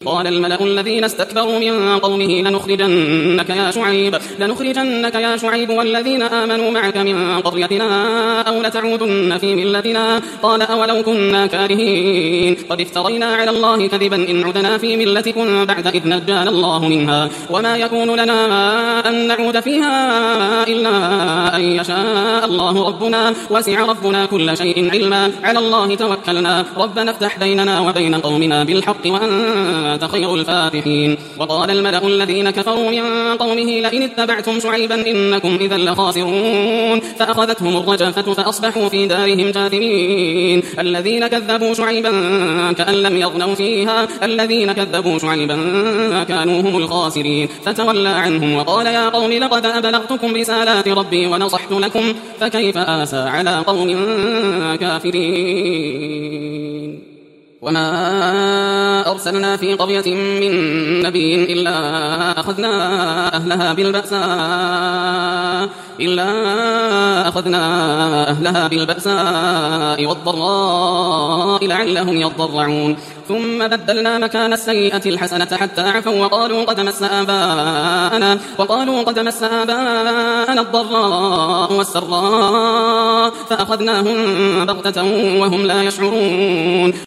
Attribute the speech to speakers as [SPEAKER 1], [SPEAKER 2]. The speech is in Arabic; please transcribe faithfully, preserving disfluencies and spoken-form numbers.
[SPEAKER 1] قال الملأ الذين استكبروا من قومه لنخرجنك يا شعيب لنخرجنك يا شعيب والذين آمنوا معك من قريتنا أو لتعودن في ملتنا قال أولو كنا كارهين قد افترينا على الله كذبا إن عدنا في ملتكم بعد إذ نجانا الله منها وما يكون لنا أن نعود فيها إلا أن يشاء الله ربنا وسع ربنا كل شيء علما على الله توكلنا ربنا افتح بيننا وبين قومنا بالحق وأنت خير الفاتحين وقال الملأ الذين كفروا من قومه لئن اتبعتم شعيبا إنكم إذا لخاسرون فأخذتهم الرجفة فأصبحوا في دارهم جاثمين الذين كذبوا شعيبا كأن لم يغنوا فيها الذين كذبوا شعيبا كانوا هم الخاسرين فتولى عنهم وقال يا قوم لقد أبلغتكم رسالات ربي ونصحت لكم فكيف آسى على قوم كافرين وما أرسلنا في قرية من نبي إلا أخذنا أهلها بالبأساء إلا أخذنا أهلها بالبأساء والضراء لعلهم يضرعون ثم بدلنا مكان السيئة الحسنة حتى عفوا وقالوا قد مس آباءنا وقالوا قد مس آباءنا الضراء والسراء فأخذناهم بغتة وهم لا يشعرون